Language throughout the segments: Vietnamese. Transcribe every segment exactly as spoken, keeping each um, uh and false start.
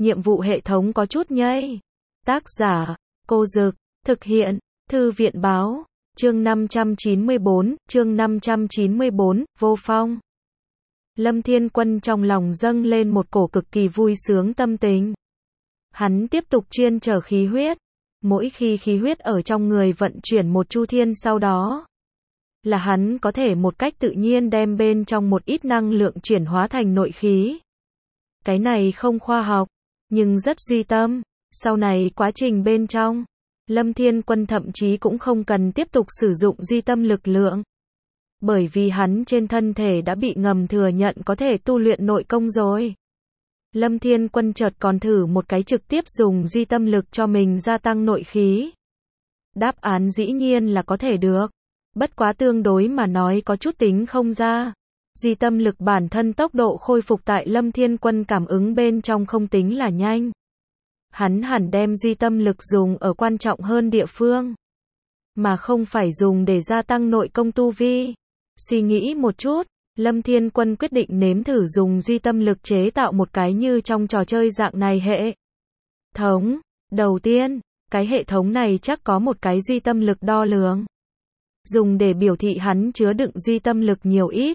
nhiệm vụ hệ thống có chút nhây. Tác giả, Cô Dực, thực hiện, Thư viện Báo, chương năm trăm chín mươi bốn, chương năm trăm chín mươi bốn, Vô Phong. Lâm Thiên Quân trong lòng dâng lên một cổ cực kỳ vui sướng tâm tình. Hắn tiếp tục chuyên trở khí huyết. Mỗi khi khí huyết ở trong người vận chuyển một chu thiên sau đó, là hắn có thể một cách tự nhiên đem bên trong một ít năng lượng chuyển hóa thành nội khí. Cái này không khoa học, nhưng rất duy tâm. Sau này quá trình bên trong, Lâm Thiên Quân thậm chí cũng không cần tiếp tục sử dụng duy tâm lực lượng. Bởi vì hắn trên thân thể đã bị ngầm thừa nhận có thể tu luyện nội công rồi. Lâm Thiên Quân chợt còn thử một cái trực tiếp dùng duy tâm lực cho mình gia tăng nội khí. Đáp án dĩ nhiên là có thể được. Bất quá tương đối mà nói có chút tính không ra. Duy tâm lực bản thân tốc độ khôi phục tại Lâm Thiên Quân cảm ứng bên trong không tính là nhanh. Hắn hẳn đem duy tâm lực dùng ở quan trọng hơn địa phương, mà không phải dùng để gia tăng nội công tu vi. Suy nghĩ một chút, Lâm Thiên Quân quyết định nếm thử dùng duy tâm lực chế tạo một cái như trong trò chơi dạng này hệ thống. Đầu tiên, cái hệ thống này chắc có một cái duy tâm lực đo lường, dùng để biểu thị hắn chứa đựng duy tâm lực nhiều ít.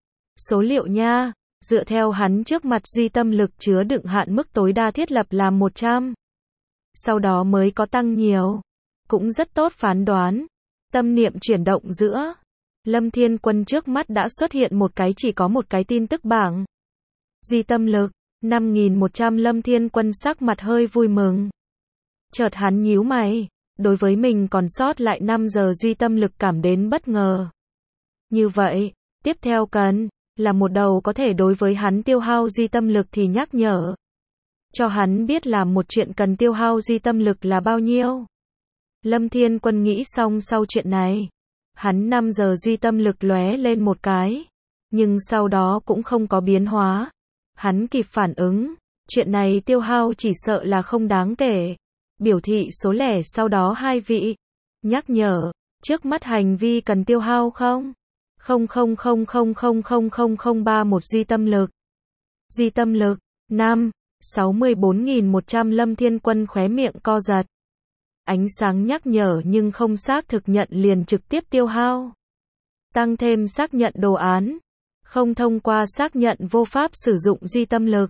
Số liệu nha, dựa theo hắn trước mặt duy tâm lực chứa đựng hạn mức tối đa thiết lập là một trăm. Sau đó mới có tăng nhiều. Cũng rất tốt phán đoán. Tâm niệm chuyển động giữa Lâm Thiên Quân trước mắt đã xuất hiện một cái chỉ có một cái tin tức bảng. Duy tâm lực, năm nghìn một trăm. Lâm Thiên Quân sắc mặt hơi vui mừng. Chợt hắn nhíu mày, đối với mình còn sót lại năm giờ duy tâm lực cảm đến bất ngờ. Như vậy, tiếp theo cần là một đầu có thể đối với hắn tiêu hao duy tâm lực thì nhắc nhở. Cho hắn biết làm một chuyện cần tiêu hao duy tâm lực là bao nhiêu. Lâm Thiên Quân nghĩ xong sau chuyện này. Hắn năm giờ duy tâm lực lóe lên một cái. Nhưng sau đó cũng không có biến hóa. Hắn kịp phản ứng. Chuyện này tiêu hao chỉ sợ là không đáng kể. Biểu thị số lẻ sau đó hai vị. Nhắc nhở. Trước mắt hành vi cần tiêu hao không? không không không không không không không không ba một duy tâm lực. Duy tâm lực, năm, sáu mươi bốn nghìn một trăm. Lâm Thiên Quân khóe miệng co giật. Ánh sáng nhắc nhở nhưng không xác thực nhận liền trực tiếp tiêu hao. Tăng thêm xác nhận đồ án. Không thông qua xác nhận vô pháp sử dụng duy tâm lực.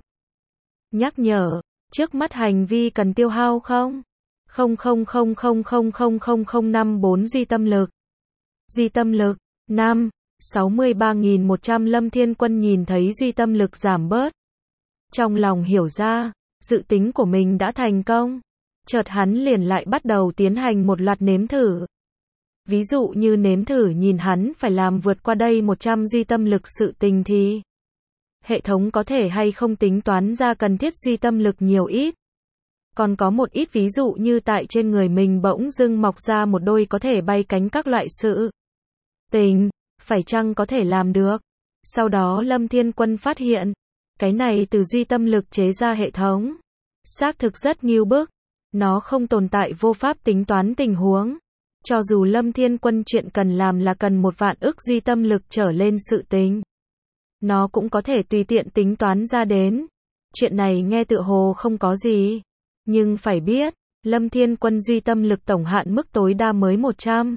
Nhắc nhở, trước mắt hành vi cần tiêu hao không? không không không không không không không không năm bốn duy tâm lực. Duy tâm lực, năm, sáu mươi ba nghìn một trăm. Lâm Thiên Quân nhìn thấy duy tâm lực giảm bớt. Trong lòng hiểu ra, dự tính của mình đã thành công. Chợt hắn liền lại bắt đầu tiến hành một loạt nếm thử. Ví dụ như nếm thử nhìn hắn phải làm vượt qua đây một trăm duy tâm lực sự tình thì hệ thống có thể hay không tính toán ra cần thiết duy tâm lực nhiều ít. Còn có một ít ví dụ như tại trên người mình bỗng dưng mọc ra một đôi có thể bay cánh các loại sự tình, phải chăng có thể làm được. Sau đó Lâm Thiên Quân phát hiện, cái này từ duy tâm lực chế ra hệ thống, xác thực rất ngưu bức. Nó không tồn tại vô pháp tính toán tình huống. Cho dù Lâm Thiên Quân chuyện cần làm là cần một vạn ức duy tâm lực trở lên sự tình, nó cũng có thể tùy tiện tính toán ra đến. Chuyện này nghe tựa hồ không có gì. Nhưng phải biết, Lâm Thiên Quân duy tâm lực tổng hạn mức tối đa mới một trăm.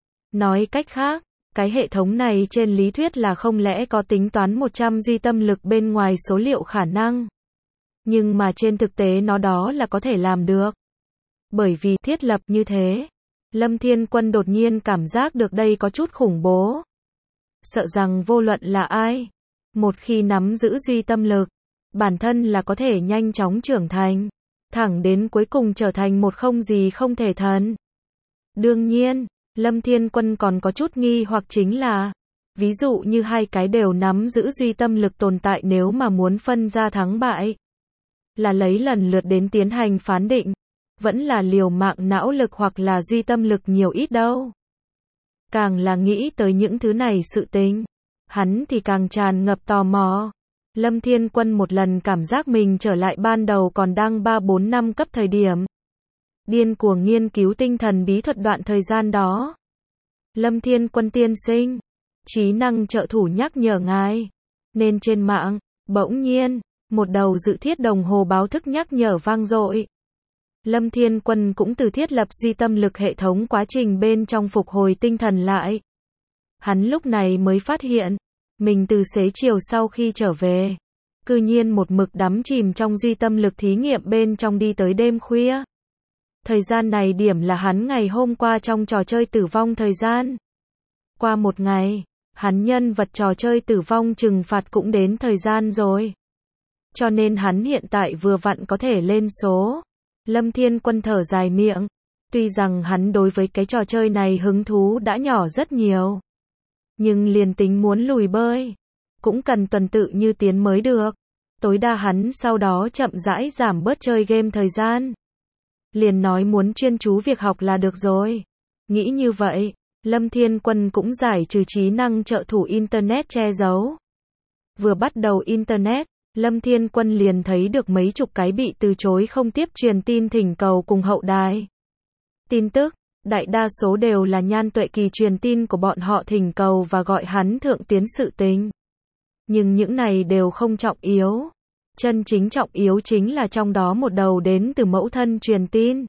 Nói cách khác, cái hệ thống này trên lý thuyết là không lẽ có tính toán một trăm duy tâm lực bên ngoài số liệu khả năng. Nhưng mà trên thực tế nó đó là có thể làm được. Bởi vì thiết lập như thế, Lâm Thiên Quân đột nhiên cảm giác được đây có chút khủng bố. Sợ rằng vô luận là ai, một khi nắm giữ duy tâm lực, bản thân là có thể nhanh chóng trưởng thành, thẳng đến cuối cùng trở thành một không gì không thể thần. Đương nhiên, Lâm Thiên Quân còn có chút nghi hoặc chính là, ví dụ như hai cái đều nắm giữ duy tâm lực tồn tại nếu mà muốn phân ra thắng bại, là lấy lần lượt đến tiến hành phán định, vẫn là liều mạng não lực hoặc là duy tâm lực nhiều ít đâu. Càng là nghĩ tới những thứ này sự tình, hắn thì càng tràn ngập tò mò. Lâm Thiên Quân một lần cảm giác mình trở lại ban đầu còn đang ba bốn năm cấp thời điểm. Điên cuồng nghiên cứu tinh thần bí thuật đoạn thời gian đó. Lâm Thiên Quân tiên sinh, trí năng trợ thủ nhắc nhở ngài. Nên trên mạng, bỗng nhiên, Một đầu dự thiết đồng hồ báo thức nhắc nhở vang dội. Lâm Thiên Quân cũng từ thiết lập duy tâm lực hệ thống quá trình bên trong phục hồi tinh thần lại. Hắn lúc này mới phát hiện, mình từ xế chiều sau khi trở về, cư nhiên một mực đắm chìm trong duy tâm lực thí nghiệm bên trong đi tới đêm khuya. Thời gian này điểm là hắn ngày hôm qua trong trò chơi tử vong thời gian. Qua một ngày, hắn nhân vật trò chơi tử vong trừng phạt cũng đến thời gian rồi. Cho nên hắn hiện tại vừa vặn có thể lên số. Lâm Thiên Quân thở dài miệng. Tuy rằng hắn đối với cái trò chơi này hứng thú đã nhỏ rất nhiều. Nhưng liền tính muốn lùi bơi, cũng cần tuần tự như tiến mới được. Tối đa hắn sau đó chậm rãi giảm bớt chơi game thời gian. Liền nói muốn chuyên chú việc học là được rồi. Nghĩ như vậy, Lâm Thiên Quân cũng giải trừ trí năng trợ thủ Internet che giấu. Vừa bắt đầu Internet, Lâm Thiên Quân liền thấy được mấy chục cái bị từ chối không tiếp truyền tin thỉnh cầu cùng hậu đài. Tin tức, đại đa số đều là Nhan Tuệ Kỳ truyền tin của bọn họ thỉnh cầu và gọi hắn thượng tuyến sự tình. Nhưng những này đều không trọng yếu. Chân chính trọng yếu chính là trong đó một đầu đến từ mẫu thân truyền tin.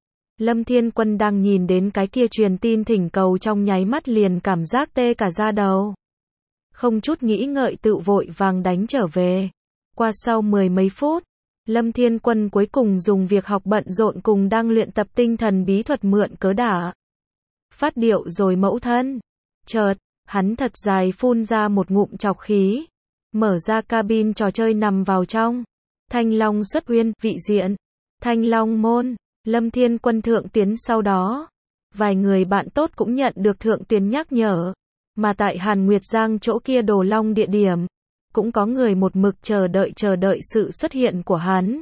Lâm Thiên Quân đang nhìn đến cái kia truyền tin thỉnh cầu trong nháy mắt liền cảm giác tê cả da đầu. Không chút nghĩ ngợi tự vội vàng đánh trở về. Qua sau mười mấy phút, Lâm Thiên Quân cuối cùng dùng việc học bận rộn cùng đang luyện tập tinh thần bí thuật mượn cớ đả phát điệu rồi mẫu thân. Chợt, hắn thật dài phun ra một ngụm trọc khí. Mở ra cabin trò chơi nằm vào trong. Thanh Long xuất uyên, vị diện. Thanh Long môn. Lâm Thiên Quân thượng tuyến sau đó. Vài người bạn tốt cũng nhận được thượng tuyến nhắc nhở. Mà tại Hàn Nguyệt Giang chỗ kia Đồ Long địa điểm. Cũng có người một mực chờ đợi chờ đợi sự xuất hiện của hắn.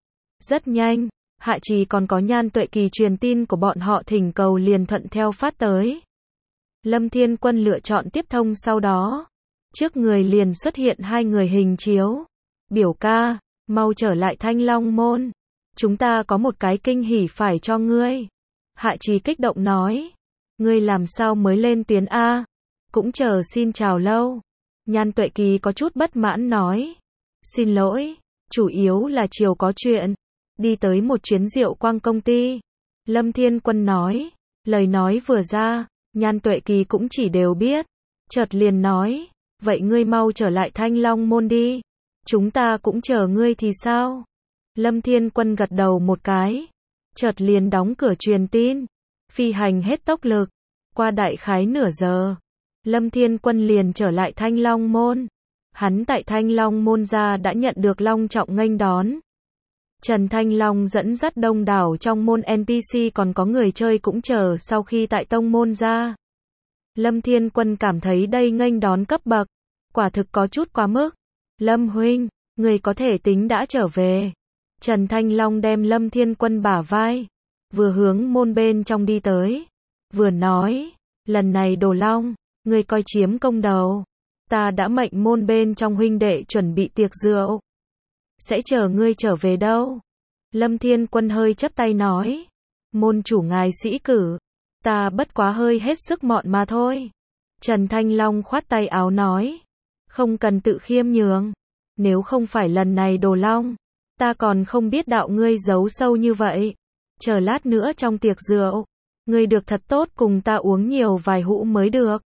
Rất nhanh, Hạ Trì còn có Nhan Tuệ Kỳ truyền tin của bọn họ thỉnh cầu liền thuận theo phát tới. Lâm Thiên Quân lựa chọn tiếp thông sau đó. Trước người liền xuất hiện hai người hình chiếu. Biểu ca, mau trở lại Thanh Long môn. Chúng ta có một cái kinh hỉ phải cho ngươi. Hạ Trì kích động nói. Ngươi làm sao mới lên tuyến A? Cũng chờ xin chào lâu. Nhan Tuệ Kỳ có chút bất mãn nói. Xin lỗi, chủ yếu là chiều có chuyện. Đi tới một chuyến rượu quang công ty. Lâm Thiên Quân nói. Lời nói vừa ra, Nhan Tuệ Kỳ cũng chỉ đều biết. Chợt liền nói. Vậy ngươi mau trở lại Thanh Long môn đi. Chúng ta cũng chờ ngươi thì sao? Lâm Thiên Quân gật đầu một cái. Chợt liền đóng cửa truyền tin. Phi hành hết tốc lực. Qua đại khái nửa giờ. Lâm Thiên Quân liền trở lại Thanh Long môn. Hắn tại Thanh Long môn ra đã nhận được long trọng nghênh đón. Trần Thanh Long dẫn dắt đông đảo trong môn en pê xê còn có người chơi cũng chờ sau khi tại tông môn ra. Lâm Thiên Quân cảm thấy đây nghênh đón cấp bậc. Quả thực có chút quá mức. Lâm huynh, người có thể tính đã trở về. Trần Thanh Long đem Lâm Thiên Quân bả vai. Vừa hướng môn bên trong đi tới. Vừa nói, lần này Đồ Long. Ngươi coi chiếm công đầu. Ta đã mệnh môn bên trong huynh đệ chuẩn bị tiệc rượu. Sẽ chờ ngươi trở về đâu. Lâm Thiên Quân hơi chắp tay nói. Môn chủ ngài sĩ cử. Ta bất quá hơi hết sức mọn mà thôi. Trần Thanh Long khoát tay áo nói. Không cần tự khiêm nhường. Nếu không phải lần này Đồ Long. Ta còn không biết đạo ngươi giấu sâu như vậy. Chờ lát nữa trong tiệc rượu. Ngươi được thật tốt cùng ta uống nhiều vài hũ mới được.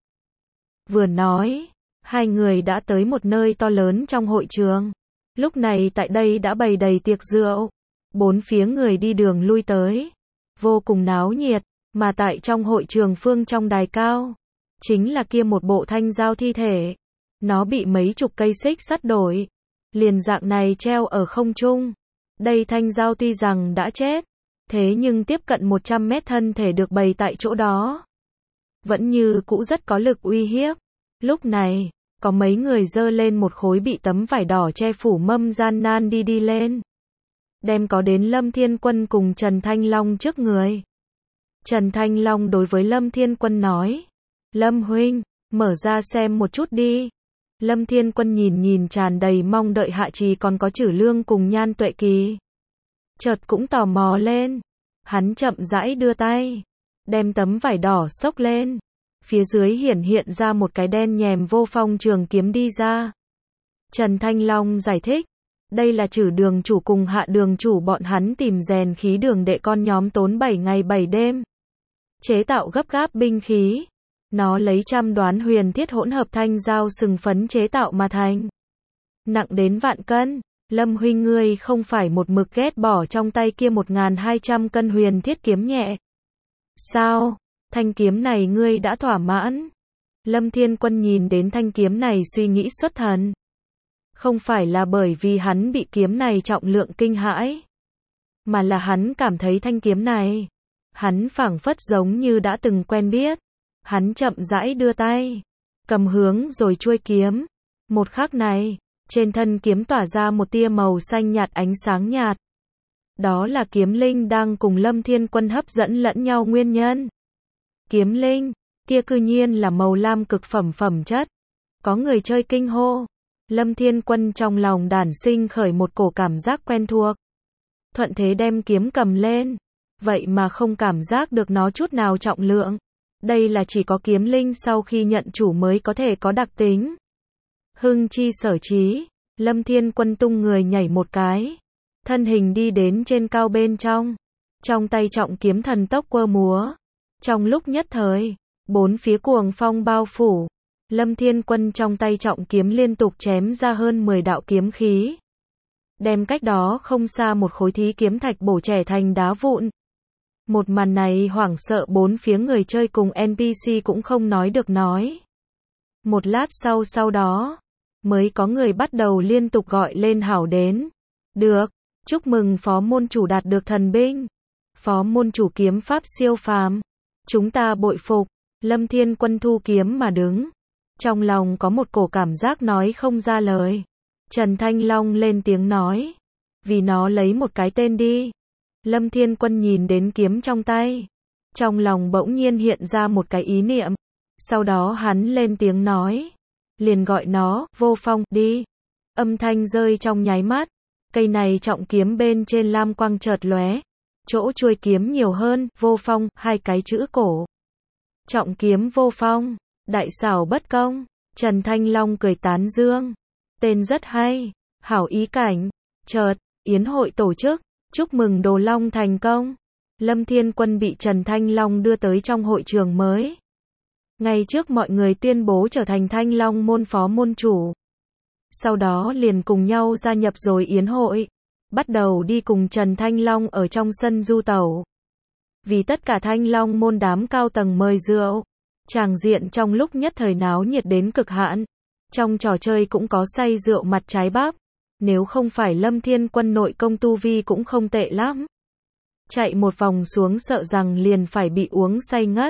Vừa nói, hai người đã tới một nơi to lớn trong hội trường. Lúc này tại đây đã bày đầy tiệc rượu. Bốn phía người đi đường lui tới. Vô cùng náo nhiệt, mà tại trong hội trường phương trong đài cao. Chính là kia một bộ thanh dao thi thể. Nó bị mấy chục cây xích sắt đổi. Liền dạng này treo ở không trung. Đây thanh dao tuy rằng đã chết. Thế nhưng tiếp cận một trăm mét thân thể được bày tại chỗ đó. Vẫn như cũ rất có lực uy hiếp. Lúc này, có mấy người dơ lên một khối bị tấm vải đỏ che phủ mâm gian nan đi đi lên. Đem có đến Lâm Thiên Quân cùng Trần Thanh Long trước người. Trần Thanh Long đối với Lâm Thiên Quân nói. Lâm huynh, mở ra xem một chút đi. Lâm Thiên Quân nhìn nhìn tràn đầy mong đợi Hạ Trì còn có Trử Lương cùng Nhan Tuệ Kỳ. Chợt cũng tò mò lên. Hắn chậm rãi đưa tay. Đem tấm vải đỏ xốc lên. Phía dưới hiển hiện ra một cái đen nhèm vô phong trường kiếm đi ra. Trần Thanh Long giải thích. Đây là Trử đường chủ cùng Hạ đường chủ bọn hắn tìm rèn khí đường đệ con nhóm tốn bảy ngày bảy đêm. Chế tạo gấp gáp binh khí. Nó lấy trăm đoán huyền thiết hỗn hợp thanh dao sừng phấn chế tạo mà thành. Nặng đến vạn cân. Lâm huynh ngươi không phải một mực ghét bỏ trong tay kia một nghìn hai trăm cân huyền thiết kiếm nhẹ. Sao? Thanh kiếm này ngươi đã thỏa mãn. Lâm Thiên Quân nhìn đến thanh kiếm này suy nghĩ xuất thần. Không phải là bởi vì hắn bị kiếm này trọng lượng kinh hãi, mà là hắn cảm thấy thanh kiếm này, hắn phảng phất giống như đã từng quen biết. Hắn chậm rãi đưa tay, cầm hướng rồi chuôi kiếm. Một khắc này, trên thân kiếm tỏa ra một tia màu xanh nhạt ánh sáng nhạt. Đó là kiếm linh đang cùng Lâm Thiên Quân hấp dẫn lẫn nhau nguyên nhân. Kiếm linh, kia cư nhiên là màu lam cực phẩm phẩm chất. Có người chơi kinh hô. Lâm Thiên Quân trong lòng đản sinh khởi một cổ cảm giác quen thuộc. Thuận thế đem kiếm cầm lên. Vậy mà không cảm giác được nó chút nào trọng lượng. Đây là chỉ có kiếm linh sau khi nhận chủ mới có thể có đặc tính. Hưng chi sở trí. Lâm Thiên Quân tung người nhảy một cái. Thân hình đi đến trên cao bên trong. Trong tay trọng kiếm thần tốc quơ múa. Trong lúc nhất thời, bốn phía cuồng phong bao phủ. Lâm Thiên Quân trong tay trọng kiếm liên tục chém ra hơn mười đạo kiếm khí. Đem cách đó không xa một khối thí kiếm thạch bổ trẻ thành đá vụn. Một màn này hoảng sợ bốn phía người chơi cùng en pê xê cũng không nói được nói. Một lát sau sau đó, mới có người bắt đầu liên tục gọi lên hảo đến. Được, chúc mừng phó môn chủ đạt được thần binh. Phó môn chủ kiếm pháp siêu phàm. Chúng ta bội phục. Lâm Thiên Quân thu kiếm mà đứng. Trong lòng có một cổ cảm giác nói không ra lời. Trần Thanh Long lên tiếng nói. Vì nó lấy một cái tên đi. Lâm Thiên Quân nhìn đến kiếm trong tay. Trong lòng bỗng nhiên hiện ra một cái ý niệm. Sau đó hắn lên tiếng nói. Liền gọi nó, Vô Phong, đi. Âm thanh rơi trong nháy mắt. Cây này trọng kiếm bên trên lam quang chợt lóe. Chỗ chuôi kiếm nhiều hơn, Vô Phong, hai cái chữ cổ. Trọng kiếm Vô Phong. Đại xảo bất công. Trần Thanh Long cười tán dương. Tên rất hay. Hảo ý cảnh. Chợt, yến hội tổ chức. Chúc mừng Đồ Long thành công. Lâm Thiên Quân bị Trần Thanh Long đưa tới trong hội trường mới. Ngay trước mọi người tuyên bố trở thành Thanh Long môn phó môn chủ. Sau đó liền cùng nhau gia nhập rồi yến hội. Bắt đầu đi cùng Trần Thanh Long ở trong sân du tẩu. Vì tất cả Thanh Long môn đám cao tầng mời rượu. Tràng diện trong lúc nhất thời náo nhiệt đến cực hạn. Trong trò chơi cũng có say rượu mặt trái bắp. Nếu không phải Lâm Thiên Quân nội công tu vi cũng không tệ lắm. Chạy một vòng xuống sợ rằng liền phải bị uống say ngất.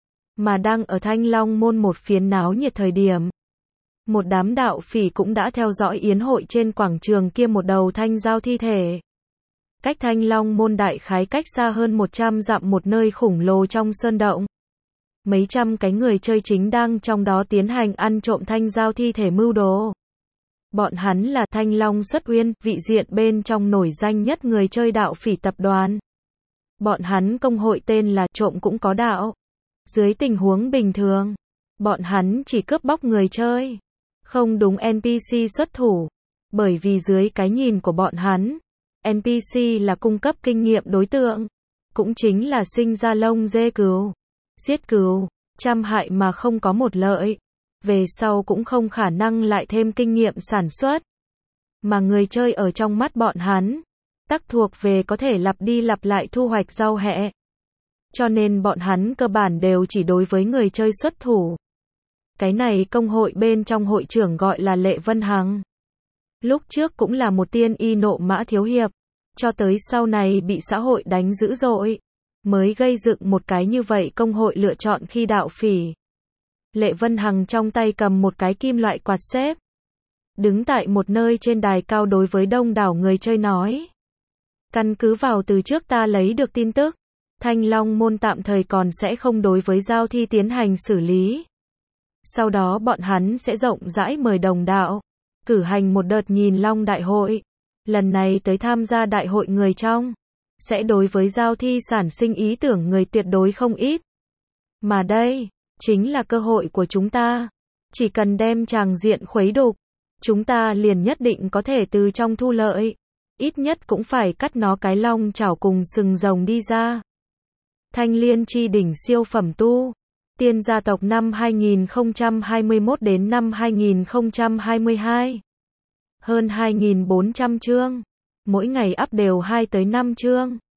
Mà đang ở Thanh Long môn một phiến náo nhiệt thời điểm. Một đám đạo phỉ cũng đã theo dõi yến hội trên quảng trường kia một đầu thanh giao thi thể. Cách Thanh Long môn đại khái cách xa hơn một trăm dặm một nơi khủng lồ trong sơn động. Mấy trăm cái người chơi chính đang trong đó tiến hành ăn trộm thanh giao thi thể mưu đồ. Bọn hắn là Thanh Long Xuất Uyên, vị diện bên trong nổi danh nhất người chơi đạo phỉ tập đoàn. Bọn hắn công hội tên là Trộm Cũng Có Đạo. Dưới tình huống bình thường, bọn hắn chỉ cướp bóc người chơi. Không đúng en pê xê xuất thủ. Bởi vì dưới cái nhìn của bọn hắn, en pê xê là cung cấp kinh nghiệm đối tượng. Cũng chính là sinh ra lông dê cừu. Giết cừu, trăm hại mà không có một lợi. Về sau cũng không khả năng lại thêm kinh nghiệm sản xuất. Mà người chơi ở trong mắt bọn hắn, tắc thuộc về có thể lặp đi lặp lại thu hoạch rau hẹ. Cho nên bọn hắn cơ bản đều chỉ đối với người chơi xuất thủ. Cái này công hội bên trong hội trưởng gọi là Lệ Vân Hằng. Lúc trước cũng là một tiên y nộ mã thiếu hiệp. Cho tới sau này bị xã hội đánh dữ dội. Mới gây dựng một cái như vậy công hội lựa chọn khi đạo phỉ. Lệ Vân Hằng trong tay cầm một cái kim loại quạt xếp. Đứng tại một nơi trên đài cao đối với đông đảo người chơi nói. Căn cứ vào từ trước ta lấy được tin tức. Thanh Long môn tạm thời còn sẽ không đối với giao thi tiến hành xử lý. Sau đó bọn hắn sẽ rộng rãi mời đồng đạo. Cử hành một đợt nhìn long đại hội. Lần này tới tham gia đại hội người trong. Sẽ đối với giao thi sản sinh ý tưởng người tuyệt đối không ít. Mà đây, chính là cơ hội của chúng ta. Chỉ cần đem tràng diện khuấy đục. chúng ta liền nhất định có thể từ trong thu lợi. Ít nhất cũng phải cắt nó cái long chảo cùng sừng rồng đi ra. Thanh Liên chi đỉnh siêu phẩm tu. Tiên gia tộc năm hai nghìn không trăm hai mươi mốt đến năm hai nghìn không trăm hai mươi hai. Hơn hai nghìn bốn trăm chương. Mỗi ngày up đều hai tới năm chương.